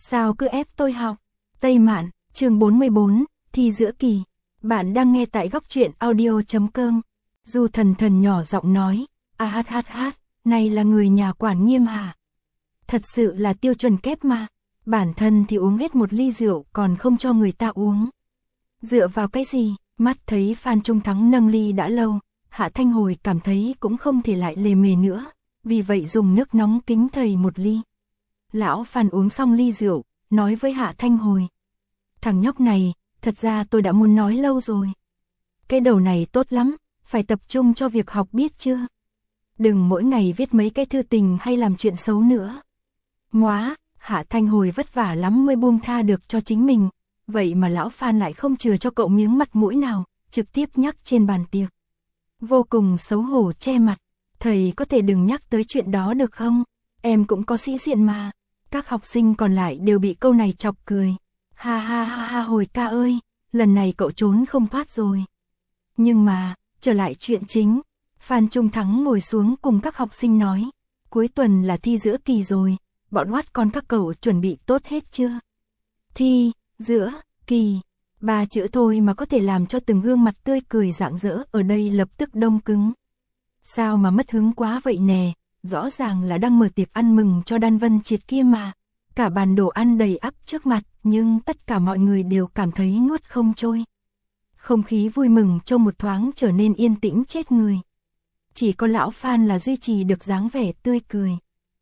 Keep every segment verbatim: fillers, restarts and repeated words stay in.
sao cứ ép tôi học? Tây Mạn, chương bốn mươi bốn, thi giữa kỳ. Bạn đang nghe tại góc truyện audio chấm com. Du Thần Thần nhỏ giọng nói, a hát hát hát, này là người nhà quản nghiêm hả? Thật sự là tiêu chuẩn kép mà, bản thân thì uống hết một ly rượu còn không cho người ta uống. Dựa vào cái gì? Mắt thấy Phan Trung Thắng nâng ly đã lâu, Hạ Thanh Hồi cảm thấy cũng không thể lại lề mề nữa, vì vậy dùng nước nóng kính thầy một ly. Lão Phan uống xong ly rượu, nói với Hạ Thanh Hồi. Thằng nhóc này, thật ra tôi đã muốn nói lâu rồi. Cái đầu này tốt lắm, phải tập trung cho việc học biết chưa? Đừng mỗi ngày viết mấy cái thư tình hay làm chuyện xấu nữa. Móa, Hạ Thanh Hồi vất vả lắm mới buông tha được cho chính mình, vậy mà lão Phan lại không chừa cho cậu miếng mặt mũi nào, trực tiếp nhắc trên bàn tiệc. Vô cùng xấu hổ che mặt, thầy có thể đừng nhắc tới chuyện đó được không? Em cũng có sĩ diện mà. Các học sinh còn lại đều bị câu này chọc cười. Ha ha ha ha Hồi ca ơi, lần này cậu trốn không thoát rồi. Nhưng mà, trở lại chuyện chính, Phan Trung Thắng ngồi xuống cùng các học sinh nói, cuối tuần là thi giữa kỳ rồi, bọn oát con các cậu chuẩn bị tốt hết chưa? Thi, giữa, kỳ, ba chữ thôi mà có thể làm cho từng gương mặt tươi cười rạng rỡ ở đây lập tức đông cứng. Sao mà mất hứng quá vậy nè, rõ ràng là đang mở tiệc ăn mừng cho Đan Vân Triệt kia mà. Cả bàn đồ ăn đầy ắp trước mặt, nhưng tất cả mọi người đều cảm thấy nuốt không trôi. Không khí vui mừng trong một thoáng trở nên yên tĩnh chết người. Chỉ có lão Phan là duy trì được dáng vẻ tươi cười.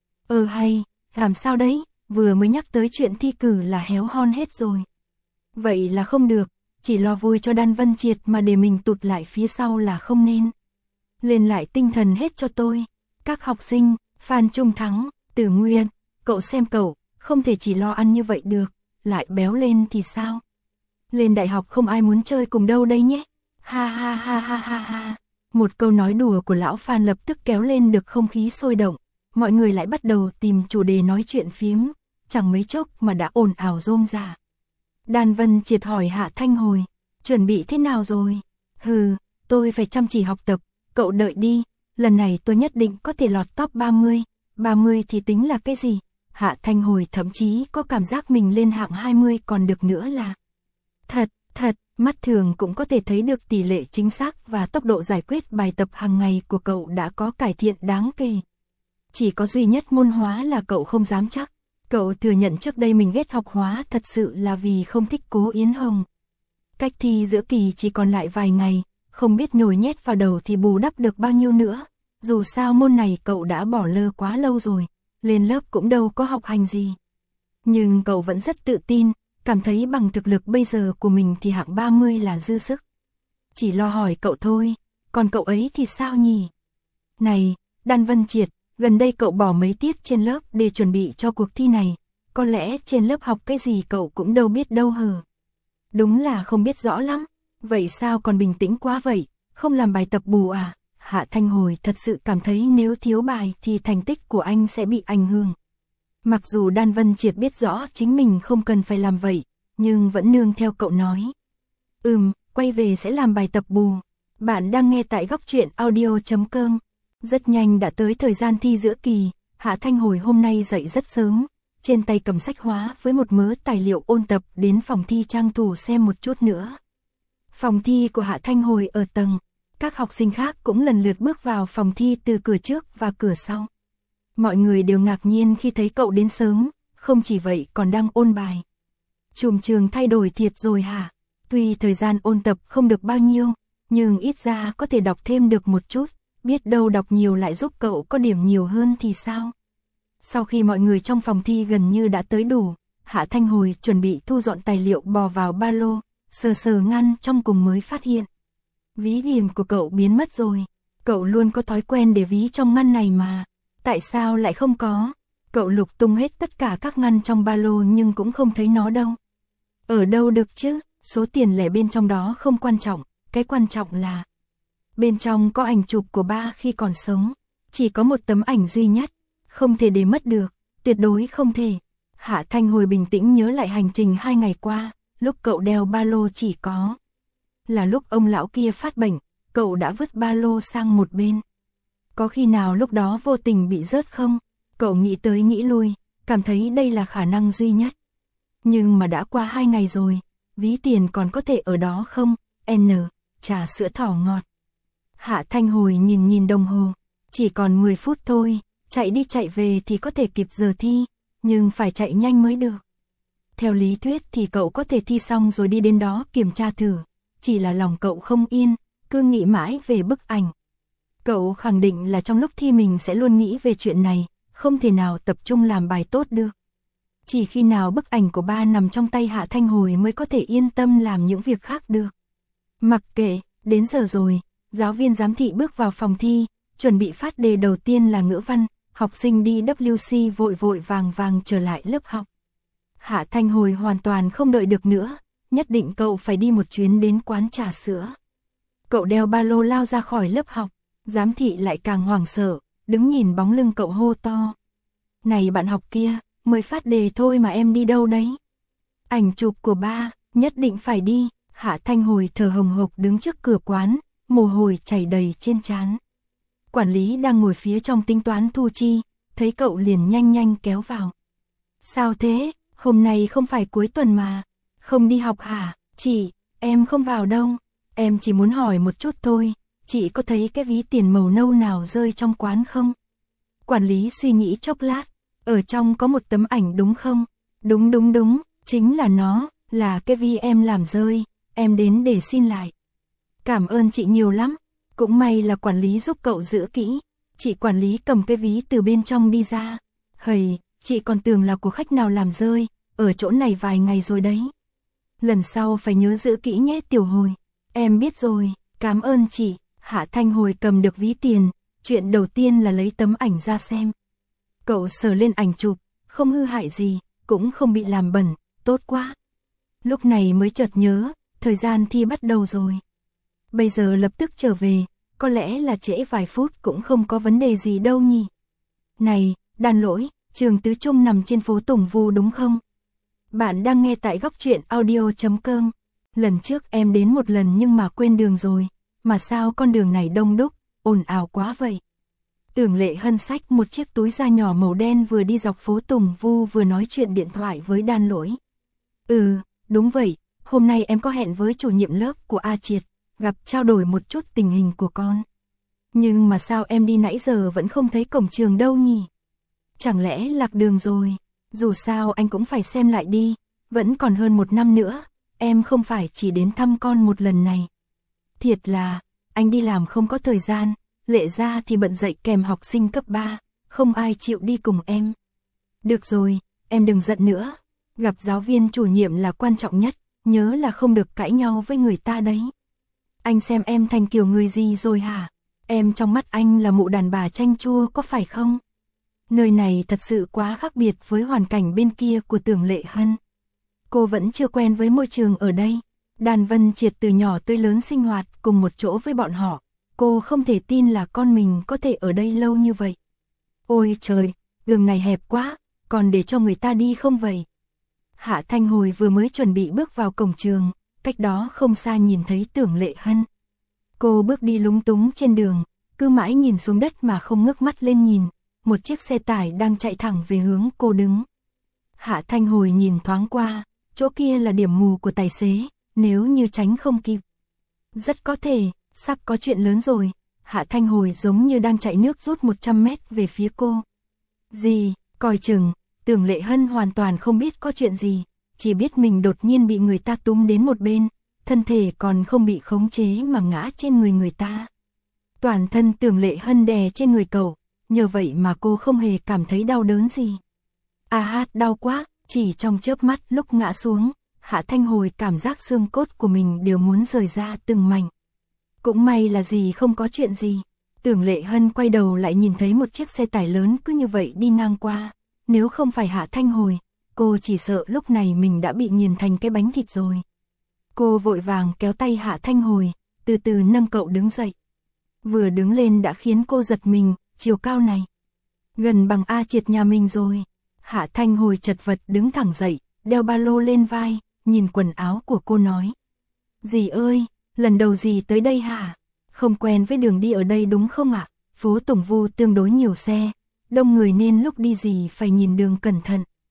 Ờ hay, làm sao đấy, vừa mới nhắc tới chuyện thi cử là héo hon hết rồi. Vậy là không được, chỉ lo vui cho Đan Vân Triệt mà để mình tụt lại phía sau là không nên. Lên lại tinh thần hết cho tôi. Các học sinh, Phan Trung Thắng, Tử Nguyên, cậu xem cậu, không thể chỉ lo ăn như vậy được, lại béo lên thì sao? Lên đại học không ai muốn chơi cùng đâu đây nhé. Ha ha ha ha ha ha. Một câu nói đùa của lão Phan lập tức kéo lên được không khí sôi động, mọi người lại bắt đầu tìm chủ đề nói chuyện phiếm, chẳng mấy chốc mà đã ồn ào rôm rả. Đan Vân Triệt hỏi Hạ Thanh Hồi, chuẩn bị thế nào rồi? Hừ, tôi phải chăm chỉ học tập, cậu đợi đi, lần này tôi nhất định có thể lọt top ba mươi, ba mươi thì tính là cái gì? Hạ Thanh Hồi thậm chí có cảm giác mình lên hạng hai mươi còn được nữa là. Thật, thật, mắt thường cũng có thể thấy được tỷ lệ chính xác và tốc độ giải quyết bài tập hàng ngày của cậu đã có cải thiện đáng kể. Chỉ có duy nhất môn hóa là cậu không dám chắc. Cậu thừa nhận trước đây mình ghét học hóa thật sự là vì không thích Cố Yến Hồng. Cách thi giữa kỳ chỉ còn lại vài ngày, không biết nhồi nhét vào đầu thì bù đắp được bao nhiêu nữa. Dù sao môn này cậu đã bỏ lơ quá lâu rồi, lên lớp cũng đâu có học hành gì. Nhưng cậu vẫn rất tự tin, cảm thấy bằng thực lực bây giờ của mình thì hạng ba mươi là dư sức. Chỉ lo hỏi cậu thôi, còn cậu ấy thì sao nhỉ? Này, Đan Vân Triệt, gần đây cậu bỏ mấy tiết trên lớp để chuẩn bị cho cuộc thi này, có lẽ trên lớp học cái gì cậu cũng đâu biết đâu hờ. Đúng là không biết rõ lắm, vậy sao còn bình tĩnh quá vậy, không làm bài tập bù à? Hạ Thanh Hồi thật sự cảm thấy nếu thiếu bài thì thành tích của anh sẽ bị ảnh hưởng. Mặc dù Đan Vân Triệt biết rõ chính mình không cần phải làm vậy, nhưng vẫn nương theo cậu nói. Ừm, quay về sẽ làm bài tập bù. Bạn đang nghe tại góc truyện audio chấm com. Rất nhanh đã tới thời gian thi giữa kỳ, Hạ Thanh Hồi hôm nay dậy rất sớm, trên tay cầm sách hóa với một mớ tài liệu ôn tập đến phòng thi trang thủ xem một chút nữa. Phòng thi của Hạ Thanh Hồi ở tầng, các học sinh khác cũng lần lượt bước vào phòng thi từ cửa trước và cửa sau. Mọi người đều ngạc nhiên khi thấy cậu đến sớm, không chỉ vậy còn đang ôn bài. Chùm trường thay đổi thiệt rồi hả? Tuy thời gian ôn tập không được bao nhiêu, nhưng ít ra có thể đọc thêm được một chút. Biết đâu đọc nhiều lại giúp cậu có điểm nhiều hơn thì sao? Sau khi mọi người trong phòng thi gần như đã tới đủ, Hạ Thanh Hồi chuẩn bị thu dọn tài liệu bò vào ba lô, sờ sờ ngăn trong cùng mới phát hiện. Ví tiền của cậu biến mất rồi. Cậu luôn có thói quen để ví trong ngăn này mà. Tại sao lại không có? Cậu lục tung hết tất cả các ngăn trong ba lô nhưng cũng không thấy nó đâu. Ở đâu được chứ? Số tiền lẻ bên trong đó không quan trọng. Cái quan trọng là bên trong có ảnh chụp của ba khi còn sống. Chỉ có một tấm ảnh duy nhất. Không thể để mất được. Tuyệt đối không thể. Hạ Thanh Hồi bình tĩnh nhớ lại hành trình hai ngày qua. Lúc cậu đeo ba lô chỉ có là lúc ông lão kia phát bệnh. Cậu đã vứt ba lô sang một bên. Có khi nào lúc đó vô tình bị rớt không? Cậu nghĩ tới nghĩ lui. Cảm thấy đây là khả năng duy nhất. Nhưng mà đã qua hai ngày rồi, ví tiền còn có thể ở đó không? N, trà sữa thỏ ngọt. Hạ Thanh Hồi nhìn nhìn đồng hồ, chỉ còn mười phút thôi, chạy đi chạy về thì có thể kịp giờ thi, nhưng phải chạy nhanh mới được. Theo lý thuyết thì cậu có thể thi xong rồi đi đến đó kiểm tra thử, chỉ là lòng cậu không yên, cứ nghĩ mãi về bức ảnh. Cậu khẳng định là trong lúc thi mình sẽ luôn nghĩ về chuyện này, không thể nào tập trung làm bài tốt được. Chỉ khi nào bức ảnh của ba nằm trong tay Hạ Thanh Hồi mới có thể yên tâm làm những việc khác được. Mặc kệ, đến giờ rồi, giáo viên giám thị bước vào phòng thi, chuẩn bị phát đề đầu tiên là ngữ văn, học sinh đi W C vội vội vàng vàng trở lại lớp học. Hạ Thanh Hồi hoàn toàn không đợi được nữa, nhất định cậu phải đi một chuyến đến quán trà sữa. Cậu đeo ba lô lao ra khỏi lớp học, giám thị lại càng hoảng sợ, đứng nhìn bóng lưng cậu hô to. Này bạn học kia, mới phát đề thôi mà em đi đâu đấy? Ảnh chụp của ba, nhất định phải đi. Hạ Thanh Hồi thở hồng hộc đứng trước cửa quán, mồ hôi chảy đầy trên trán. Quản lý đang ngồi phía trong tính toán thu chi, thấy cậu liền nhanh nhanh kéo vào. Sao thế, hôm nay không phải cuối tuần mà, không đi học hả? Chị, em không vào đâu, em chỉ muốn hỏi một chút thôi, chị có thấy cái ví tiền màu nâu nào rơi trong quán không? Quản lý suy nghĩ chốc lát, ở trong có một tấm ảnh đúng không? Đúng đúng đúng, chính là nó, là cái ví em làm rơi, em đến để xin lại. Cảm ơn chị nhiều lắm, cũng may là quản lý giúp cậu giữ kỹ. Chị quản lý cầm cái ví từ bên trong đi ra. Hầy, chị còn tưởng là của khách nào làm rơi, ở chỗ này vài ngày rồi đấy. Lần sau phải nhớ giữ kỹ nhé Tiểu Hồi. Em biết rồi, cảm ơn chị. Hạ Thanh Hồi cầm được ví tiền, chuyện đầu tiên là lấy tấm ảnh ra xem. Cậu sờ lên ảnh chụp, không hư hại gì, cũng không bị làm bẩn, tốt quá. Lúc này mới chợt nhớ, thời gian thi bắt đầu rồi. Bây giờ lập tức trở về, có lẽ là trễ vài phút cũng không có vấn đề gì đâu nhỉ. Này, đàn lỗi, trường Tứ Trung nằm trên phố Tùng Vu đúng không? Bạn đang nghe tại góc truyện audio chấm com. Lần trước em đến một lần nhưng mà quên đường rồi, mà sao con đường này đông đúc, ồn ào quá vậy? Tưởng Lệ Hân xách một chiếc túi da nhỏ màu đen vừa đi dọc phố Tùng Vu vừa nói chuyện điện thoại với đàn lỗi. Ừ, đúng vậy, hôm nay em có hẹn với chủ nhiệm lớp của A Triệt, gặp trao đổi một chút tình hình của con. Nhưng mà sao em đi nãy giờ vẫn không thấy cổng trường đâu nhỉ? Chẳng lẽ lạc đường rồi? Dù sao anh cũng phải xem lại đi, vẫn còn hơn một năm nữa, em không phải chỉ đến thăm con một lần này. Thiệt là, anh đi làm không có thời gian, Lệ ra thì bận dạy kèm học sinh cấp ba, không ai chịu đi cùng em. Được rồi, em đừng giận nữa, gặp giáo viên chủ nhiệm là quan trọng nhất, nhớ là không được cãi nhau với người ta đấy. Anh xem em thành kiểu người gì rồi hả? Em trong mắt anh là mụ đàn bà chanh chua có phải không? Nơi này thật sự quá khác biệt với hoàn cảnh bên kia của Tưởng Lệ Hân. Cô vẫn chưa quen với môi trường ở đây. Đàn Vân Triệt từ nhỏ tới lớn sinh hoạt cùng một chỗ với bọn họ. Cô không thể tin là con mình có thể ở đây lâu như vậy. Ôi trời, đường này hẹp quá, còn để cho người ta đi không vậy? Hạ Thanh Hồi vừa mới chuẩn bị bước vào cổng trường, cách đó không xa nhìn thấy Tưởng Lệ Hân. Cô bước đi lúng túng trên đường, cứ mãi nhìn xuống đất mà không ngước mắt lên nhìn, một chiếc xe tải đang chạy thẳng về hướng cô đứng. Hạ Thanh Hồi nhìn thoáng qua, chỗ kia là điểm mù của tài xế, nếu như tránh không kịp. Rất có thể, sắp có chuyện lớn rồi, Hạ Thanh Hồi giống như đang chạy nước rút một trăm mét về phía cô. Gì, coi chừng, Tưởng Lệ Hân hoàn toàn không biết có chuyện gì, chỉ biết mình đột nhiên bị người ta túm đến một bên, thân thể còn không bị khống chế mà ngã trên người người ta. Toàn thân Tưởng Lệ Hân đè trên người cậu, nhờ vậy mà cô không hề cảm thấy đau đớn gì. À hát đau quá, chỉ trong chớp mắt lúc ngã xuống, Hạ Thanh Hồi cảm giác xương cốt của mình đều muốn rời ra từng mảnh. Cũng may là gì không có chuyện gì. Tưởng Lệ Hân quay đầu lại nhìn thấy một chiếc xe tải lớn cứ như vậy đi ngang qua. Nếu không phải Hạ Thanh Hồi, cô chỉ sợ lúc này mình đã bị nghiền thành cái bánh thịt rồi. Cô vội vàng kéo tay Hạ Thanh Hồi, từ từ nâng cậu đứng dậy. Vừa đứng lên đã khiến cô giật mình, chiều cao này. Gần bằng A Triệt nhà mình rồi. Hạ Thanh Hồi chật vật đứng thẳng dậy, đeo ba lô lên vai, nhìn quần áo của cô nói. Dì ơi, lần đầu dì tới đây hả? Không quen với đường đi ở đây đúng không ạ? Phố Tùng Vu tương đối nhiều xe, đông người nên lúc đi dì phải nhìn đường cẩn thận.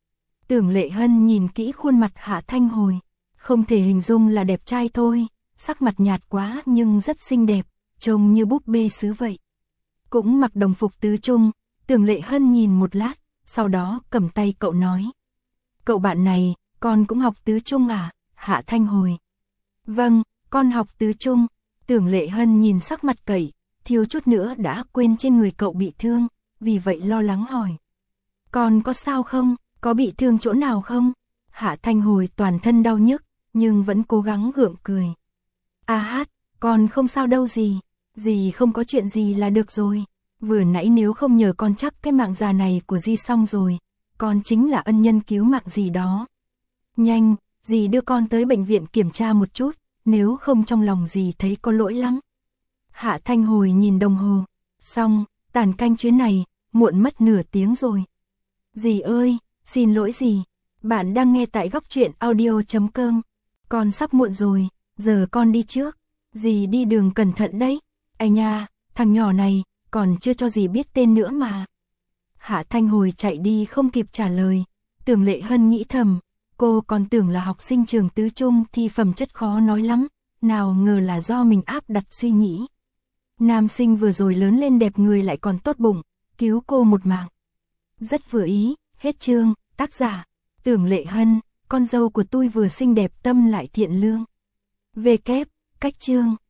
Tưởng Lệ Hân nhìn kỹ khuôn mặt Hạ Thanh Hồi, không thể hình dung là đẹp trai thôi, sắc mặt nhạt quá nhưng rất xinh đẹp, trông như búp bê sứ vậy. Cũng mặc đồng phục tứ trung, Tưởng Lệ Hân nhìn một lát, sau đó cầm tay cậu nói. Cậu bạn này, con cũng học tứ trung à? Hạ Thanh Hồi. Vâng, con học tứ trung. Tưởng Lệ Hân nhìn sắc mặt cậy, thiếu chút nữa đã quên trên người cậu bị thương, vì vậy lo lắng hỏi. Con có sao không? Có bị thương chỗ nào không? Hạ Thanh Hồi toàn thân đau nhức, nhưng vẫn cố gắng gượng cười. A hát, con không sao đâu gì, dì không có chuyện gì là được rồi. Vừa nãy nếu không nhờ con chắc cái mạng già này của dì xong rồi, con chính là ân nhân cứu mạng dì đó. Nhanh, dì đưa con tới bệnh viện kiểm tra một chút, nếu không trong lòng dì thấy có lỗi lắm. Hạ Thanh Hồi nhìn đồng hồ, xong, tàn canh chuyến này, muộn mất nửa tiếng rồi. Dì ơi, xin lỗi dì, bạn đang nghe tại góc truyện audio chấm com. Con sắp muộn rồi, giờ con đi trước, dì đi đường cẩn thận đấy. Ai nha, thằng nhỏ này, còn chưa cho dì biết tên nữa mà. Hạ Thanh Hồi chạy đi không kịp trả lời, Tưởng Lệ Hân nghĩ thầm, cô còn tưởng là học sinh trường tứ trung thì phẩm chất khó nói lắm, nào ngờ là do mình áp đặt suy nghĩ. Nam sinh vừa rồi lớn lên đẹp người lại còn tốt bụng, cứu cô một mạng. Rất vừa ý, hết chương, tác giả, Tưởng Lệ Hân, con dâu của tôi vừa xinh đẹp tâm lại thiện lương. Về kép, cách chương.